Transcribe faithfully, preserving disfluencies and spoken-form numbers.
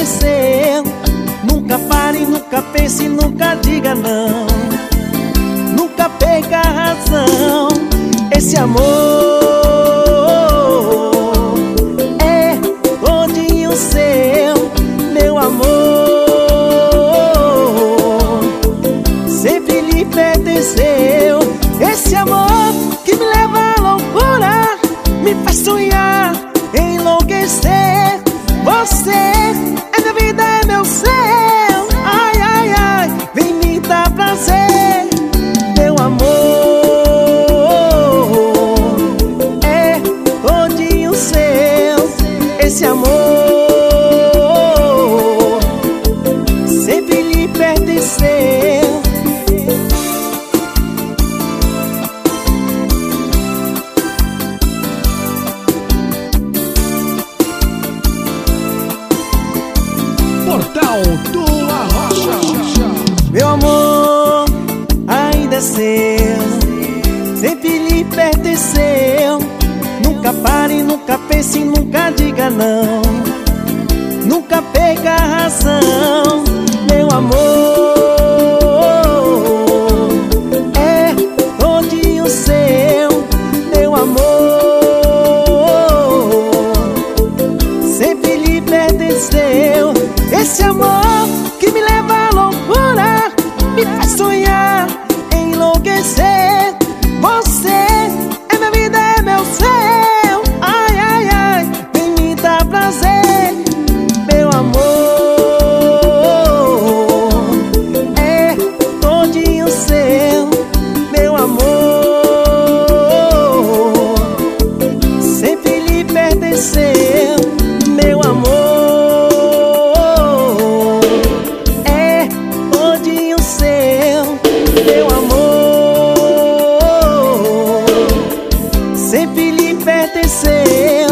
enlouqueceu. Nunca pare, nunca pense, nunca diga não. Nunca perca a razão. Esse amor é todinho seu, meu amor. Sempre lhe pertenceu. Esse amor que me leva à loucura, me faz sonhar, enlouquecer. Você é minha vida, é meu céu. Ai, ai, ai, vem me dar prazer. Meu amor é todinho seu. Esse amor sempre lhe pertenceu. Portal do Arrocha. Meu amor ainda é seu, sempre lhe pertenceu. Nunca pare, nunca pense, nunca diga não. Nunca perca a razão. Meu amor é todinho seu. Meu amor sempre lhe pertenceu. Esse amor que me leva à loucura, me faz sonhar, enlouquecer. Você é minha vida, é meu céu. Ai, ai, ai, vem me dar prazer. Meu amor é todinho seu. Meu amor sempre lhe pertenceu. Meu amor meu amor sempre lhe pertenceu.